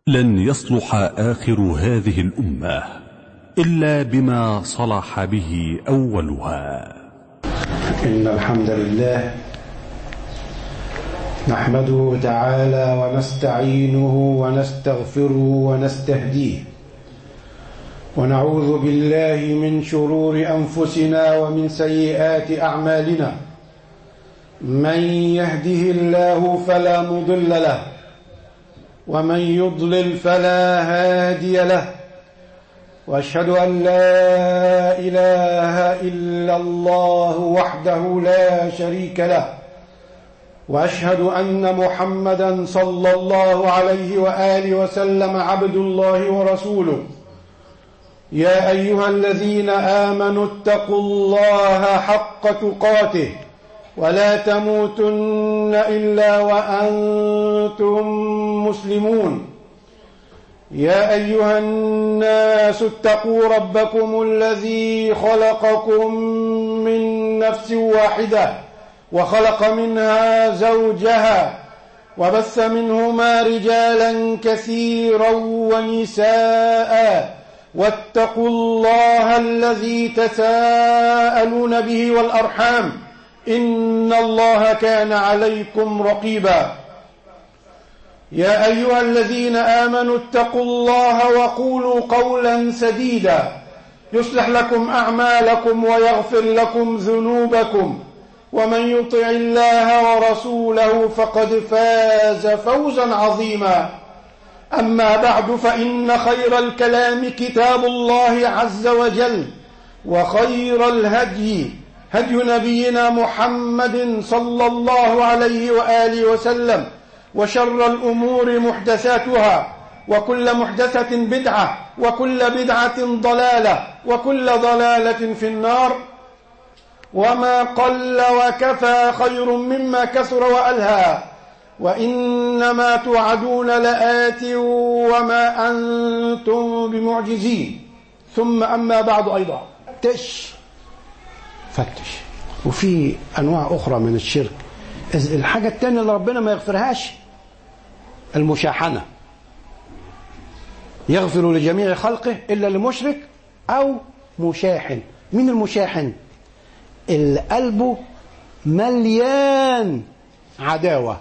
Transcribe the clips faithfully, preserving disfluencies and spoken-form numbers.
لن يصلح آخر هذه الأمة إلا بما صلح به أولها. إن الحمد لله نحمده تعالى ونستعينه ونستغفره ونستهديه، ونعوذ بالله من شرور أنفسنا ومن سيئات أعمالنا. من يهده الله فلا مضل له، ومن يضلل فلا هادي له، وأشهد أن لا إله إلا الله وحده لا شريك له، وأشهد أن محمدا صلى الله عليه وآله وسلم عبد الله ورسوله. يا أيها الذين آمنوا اتقوا الله حق تقاته ولا تموتن إلا وأنتم مسلمون. يا أيها الناس اتقوا ربكم الذي خلقكم من نفس واحدة وخلق منها زوجها وبث منهما رجالا كثيرا ونساء، واتقوا الله الذي تساءلون به والأرحام إن الله كان عليكم رقيبا. يا أيها الذين آمنوا اتقوا الله وقولوا قولا سديدا يصلح لكم أعمالكم ويغفر لكم ذنوبكم، ومن يطع الله ورسوله فقد فاز فوزا عظيما. أما بعد، فإن خير الكلام كتاب الله عز وجل، وخير الهدي هدي نبينا محمد صلى الله عليه وآله وسلم، وشر الأمور محدثاتها، وكل محدثة بدعة، وكل بدعة ضلالة، وكل ضلالة في النار. وما قل وكفى خير مما كثر وألهى، وإنما توعدون لآت وما أنتم بمعجزين. ثم أما بعد أيضا، فتش فتش وفي أنواع أخرى من الشرك. الحاجة التانية اللي ربنا ما يغفرهاش المشاحنة، يغفر لجميع خلقه إلا لمشرك أو مشاحن. مين المشاحن؟ اللي قلبه مليان عداوة،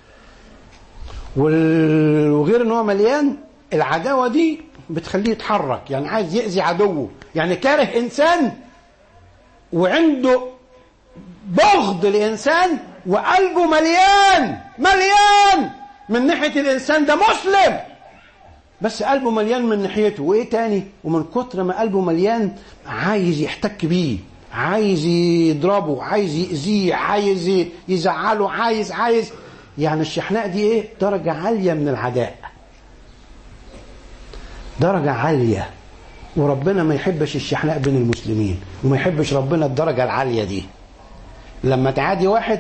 وغير أنه مليان العداوة دي بتخليه يتحرك، يعني عايز يأذي عدوه، يعني كاره إنسان وعنده بغض لإنسان وقلبه مليان مليان من ناحية الإنسان ده مسلم، بس قلبه مليان من ناحيته. وإيه تاني؟ ومن كتر ما قلبه مليان عايز يحتك بيه، عايز يضربه، عايز يأذيه، عايز يزعله، عايز عايز يعني الشحناء دي إيه؟ درجة عالية من العداء، درجة عالية. وربنا ما يحبش الشحناء بين المسلمين، وما يحبش ربنا الدرجة العالية دي. لما تعادي واحد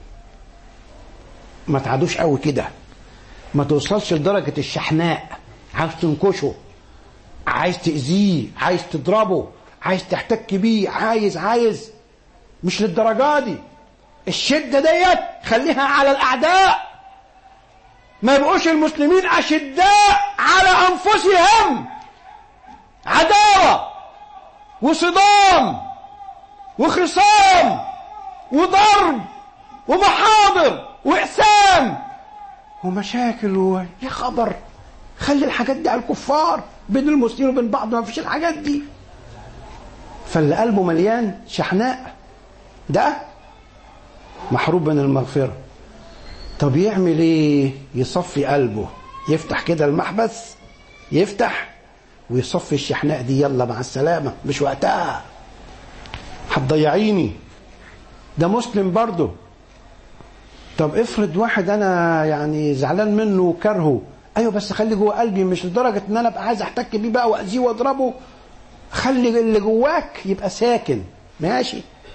ما تعادوش قوي كده، ما توصلش لدرجة الشحناء، عايز تنكشه، عايز تأذيه، عايز تضربه، عايز تحتك بيه، عايز عايز مش للدرجة دي. الشدة ديت خليها على الأعداء، ما يبقوش المسلمين أشداء على أنفسهم، عداوة وصدام وخصام وضرب ومحاضر وإقسام ومشاكل و... يا خبر، خلي الحاجات دي على الكفار، بين المسلمين وبين بعض ما فيش الحاجات دي. فاللي قلبه مليان شحناء ده محروم من المغفرة. طب يعمل ايه؟ يصفي قلبه، يفتح كده المحبس، يفتح ويصفي الشحناء دي. يلا مع السلامة، مش وقتها، هتضيعيني. ده مسلم برضه. طب افرض واحد انا يعني زعلان منه وكرهه، ايوه بس خلي جوه قلبي، مش لدرجة ان انا ابقى عايز احتك بيه بقى واذيه واضربه. خلي اللي جواك يبقى ساكن، ماشي.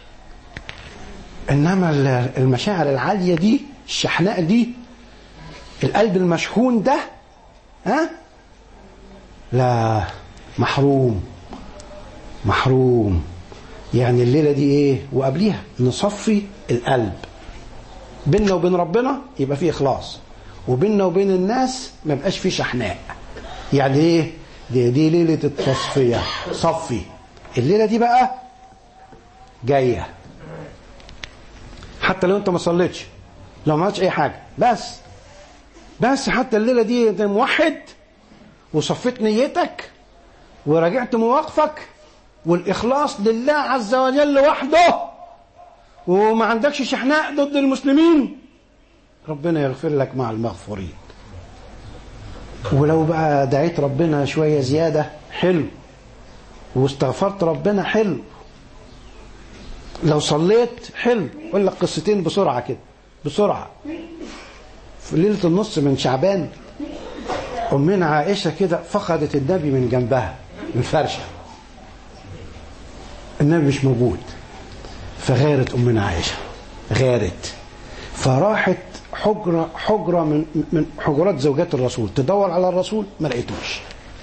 انما المشاعر العالية دي، الشحناء دي، القلب المشحون ده، ها لا، محروم محروم. يعني الليلة دي ايه؟ وقبليها نصفي القلب بيننا وبين ربنا، يبقى فيه إخلاص، وبيننا وبين الناس ما بقاش فيه شحناء. يعني ايه؟ دي, دي ليلة التصفية، صفي. الليلة دي بقى جاية حتى لو انت ما صليتش، لو ما عملتش اي حاجة، بس بس حتى الليلة دي انت موحد وصفيت نيتك وراجعت مواقفك والإخلاص لله عز وجل وحده وما عندكش شحناء ضد المسلمين، ربنا يغفر لك مع المغفورين. ولو بقى دعيت ربنا شوية زيادة حلو، واستغفرت ربنا حلو، لو صليت حلو. اقول لك قصتين بسرعة كده بسرعة. في ليلة النص من شعبان أمنا عائشة كده فقدت النبي من جنبها من فرشة، النبي مش موجود، فغارت أمنا عائشة، غارت فراحت حجرة حجرة من من حجرات زوجات الرسول تدور على الرسول، ما لقيتوش،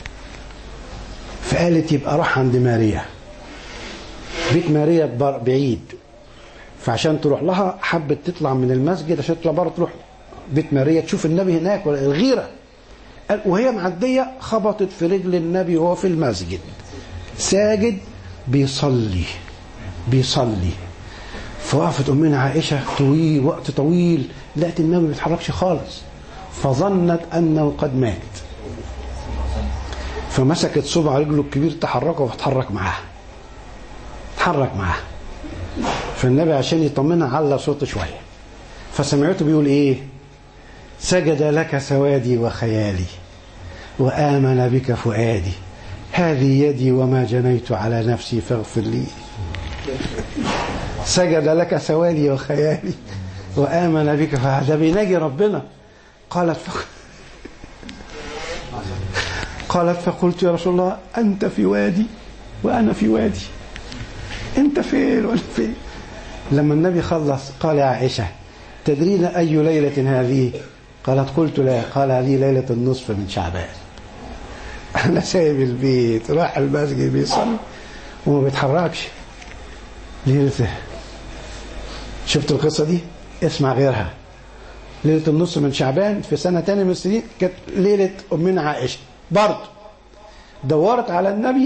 فقالت يبقى راح عند ماريا، بيت ماريا بعيد، فعشان تروح لها حبت تطلع من المسجد عشان تطلع بره تروح بيت ماريا تشوف النبي هناك، الغيرة. وهي معدية خبطت في رجل النبي وهو في المسجد ساجد بيصلي بيصلي فوقفت أمنا عائشة طويل وقت طويل، لقت النبي ما بيتحركش خالص، فظنت أنه قد مات، فمسكت صبع رجله الكبير تحركه وتحرك معاه تحرك معاه فالنبي عشان يطمنها على صوته شوية، فسمعته بيقول إيه؟ سجد لك سوادي وخيالي وآمن بك فؤادي، هذه يدي وما جنيت على نفسي فاغفر لي. سجد لك سوادي وخيالي وآمن بك فهذا بيناجي ربنا. قالت فق... قالت فقلت يا رسول الله أنت في وادي وأنا في وادي، أنت فين وأنا فين؟ لما النبي خلص قال يا عائشة تدرين أي ليلة هذه؟ قالت قلت لا. قال هذه ليلة النصف من شعبان. أنا سايب البيت راح المسجد بيصلي وما بيتحركش ليلة. شفت القصة دي؟ اسمع غيرها. ليلة النصف من شعبان في سنة تانية من السنين كانت ليلة أمنا عائشة برضه، دورت على النبي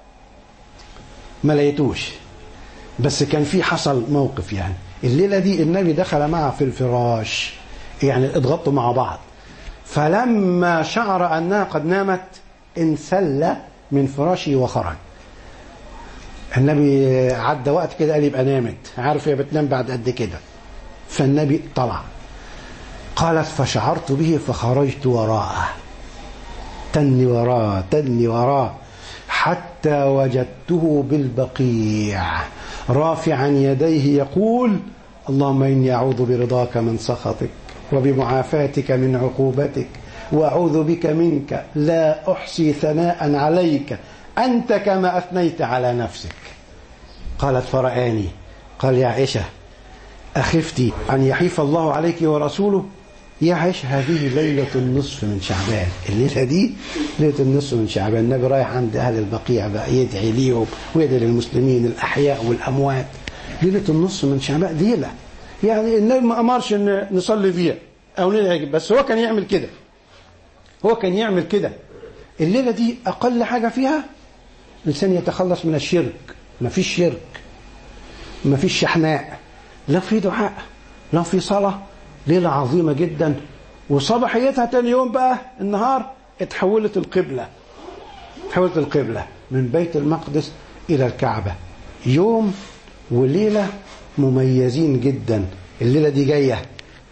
ما لقيتوش، بس كان في حصل موقف. يعني الليلة دي النبي دخل معها في الفراش، يعني اتغطوا مع بعض، فلما شعر أنها قد نامت انسل من فراشه وخرج. النبي عدى وقت كده قال يبقى نامت، عارف هي بتنام بعد قد كده، فالنبي طلع. قالت فشعرت به فخرجت وراءه، تني وراه تني وراه حتى وجدته بالبقيع رافعا يديه يقول اللهم إني أعوذ برضاك من سخطك وبمعافاتك من عقوبتك وأعوذ بك منك لا أحصي ثناء عليك أنت كما أثنيت على نفسك. قالت فرآني قال يا عائشة أخفتي أن يحيف الله عليك ورسوله؟ يا عائشة هذه ليلة النصف من شعبان، الليلة دي ليلة النصف من شعبان، النبي رايح عند أهل البقيع بقى يدعي ليهم ويدعي للمسلمين الأحياء والأموات. ليلة النصف من شعبان ليلة يعني النبي ما أمرش أن نصلي فيها أو ندعي، بس هو كان يعمل كده، هو كان يعمل كده. الليلة دي أقل حاجة فيها الإنسان يتخلص من الشرك، ما فيش شرك، ما فيش شحناء، لا في دعاء لا في صلاة. ليلة عظيمة جدا. وصباحيتها تاني يوم بقى النهار اتحولت القبلة، اتحولت القبلة من بيت المقدس إلى الكعبة. يوم وليلة مميزين جدا. الليلة دي جاية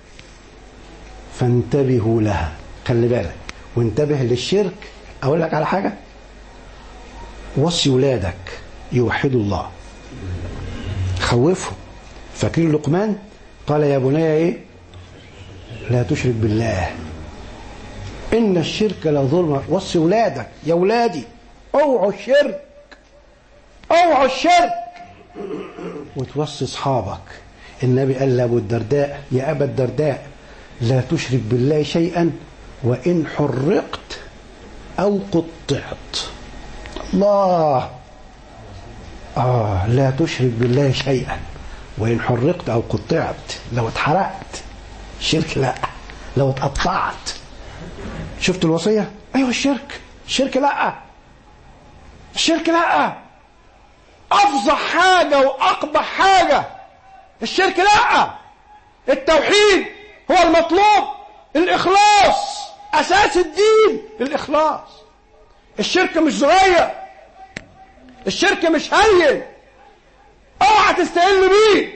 فانتبهوا لها، خلي بالك وانتبه للشرك. أقول لك على حاجة، وصي ولادك يوحدوا الله، خوفهم. فاكرين لقمان قال يا بني ايه لا تشرك بالله إن الشرك لظلم. وصي ولادك يا ولادي اوعوا الشرك، اوعوا الشرك. وتوصي اصحابك. النبي قال لأبو الدرداء يا أبا الدرداء لا تشرك بالله شيئا وإن حرقت أو قطعت. الله آه لا تشرك بالله شيئا وإن حرقت أو قطعت. لو اتحرقت شرك لا، لو اتقطعت. شفت الوصية؟ أيوة الشرك، الشرك لأ، الشرك لأ، أفظع حاجة وأقبح حاجة الشرك لأ. التوحيد هو المطلوب، الإخلاص أساس الدين، الإخلاص. الشرك مش صغير، الشرك مش هين، اوعى تستقل بيه.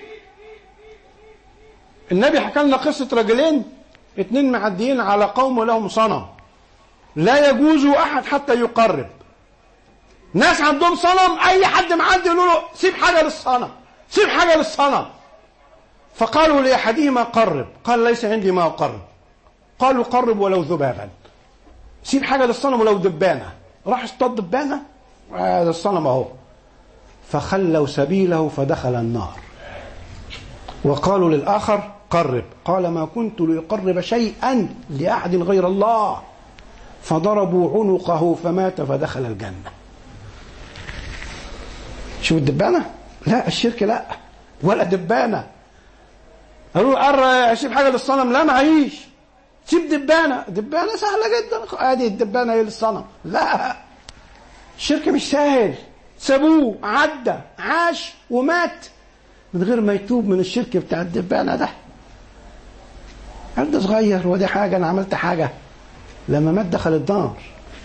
النبي حكى لنا قصة رجلين اتنين معديين على قوم لهم صنم لا يجوز أحد حتى يقرب. ناس عندهم صنم، أي حد معدي يقولوا له سيب حاجة للصنم، سيب حاجة للصنم. فقالوا لأحدهما قرب، قال ليس عندي ما أقرب. قالوا قرب ولو ذبابا، سيب حاجة للصنم ولو دبانة. راح اصطاد دبانة، هذا الصنم اهو. فخلوا سبيله فدخل النار. وقالوا للآخر قرب، قال ما كنت لأقرب شيئا لأحد غير الله. فضربوا عنقه فمات فدخل الجنة. شوف الدبانة؟ لا، الشرك لا، ولا دبانة. قالوا قرب سيب حاجة للصنم، لا معيش، سيب دبانة. دبانة سهلة جدا، ادي الدبانة هي للصنم. لا، الشرك مش سهل. سابوه، عدى، عاش ومات من غير ما يتوب من الشرك بتاع الدبانة ده. قال ده صغير ودي حاجة، أنا عملت حاجة. لما مات دخل النار،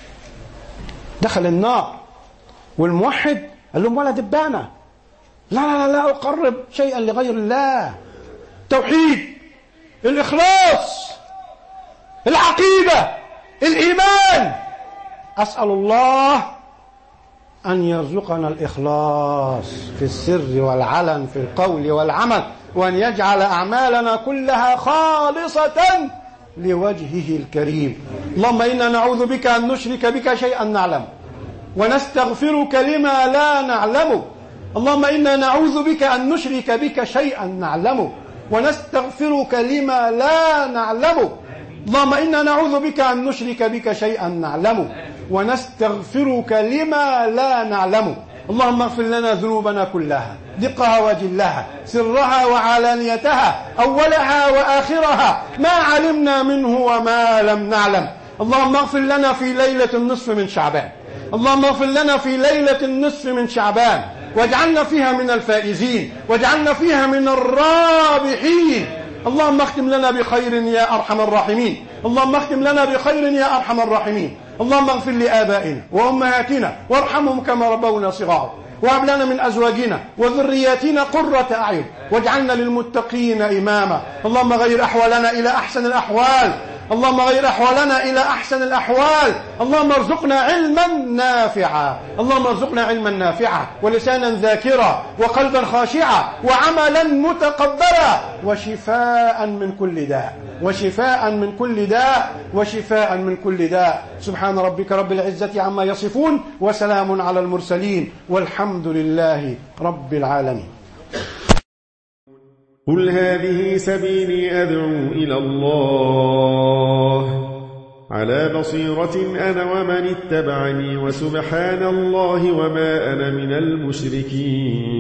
دخل النار. والموحد قال لهم ولا دبانة، لا لا لا أقرب شيئا لغير الله. توحيد، الإخلاص، العقيدة، الإيمان. أسأل الله أن يرزقنا الإخلاص في السر والعلن، في القول والعمل، وأن يجعل أعمالنا كلها خالصة لوجهه الكريم. اللهم إنا نعوذ بك أن نشرك بك شيئا نعلم، ونستغفرك لما لا نعلم. اللهم إنا نعوذ بك أن نشرك بك شيئا نعلم، ونستغفرك لما لا نعلم. اللهم إنا نعوذ بك أن نشرك بك شيئا نعلم، ونستغفرك لما لا نعلم. اللهم اغفر لنا ذنوبنا كلها، دقها وجلها، سرها وعلانيتها، أولها وآخرها، ما علمنا منه وما لم نعلم. اللهم اغفر لنا في ليلة النصف من شعبان، اللهم اغفر لنا في ليلة النصف من شعبان، واجعلنا فيها من الفائزين، واجعلنا فيها من الرابحين. اللهم اختم لنا بخير يا أرحم الراحمين، اللهم اختم لنا بخير يا أرحم الراحمين. اللهم اغفر لآبائنا وأمهاتنا وارحمهم كما ربونا صغارا، وهب لنا من أزواجنا وذرياتنا قرة أعين، واجعلنا للمتقين إماما. اللهم غير أحوالنا إلى أحسن الأحوال، اللهم غير أحوالنا إلى أحسن الأحوال. اللهم ارزقنا علما نافعا، اللهم ارزقنا علما نافعا، ولسانا ذاكرا، وقلبا خاشعا، وعملا متقبلا، وشفاء من كل داء، وشفاء من كل داء، وشفاء من كل داء. سبحان ربك رب العزة عما يصفون، وسلام على المرسلين، والحمد لله رب العالمين. قل هذه سبيلي أدعو إلى الله على بصيرة أنا ومن اتبعني، وسبحان الله وما أنا من المشركين.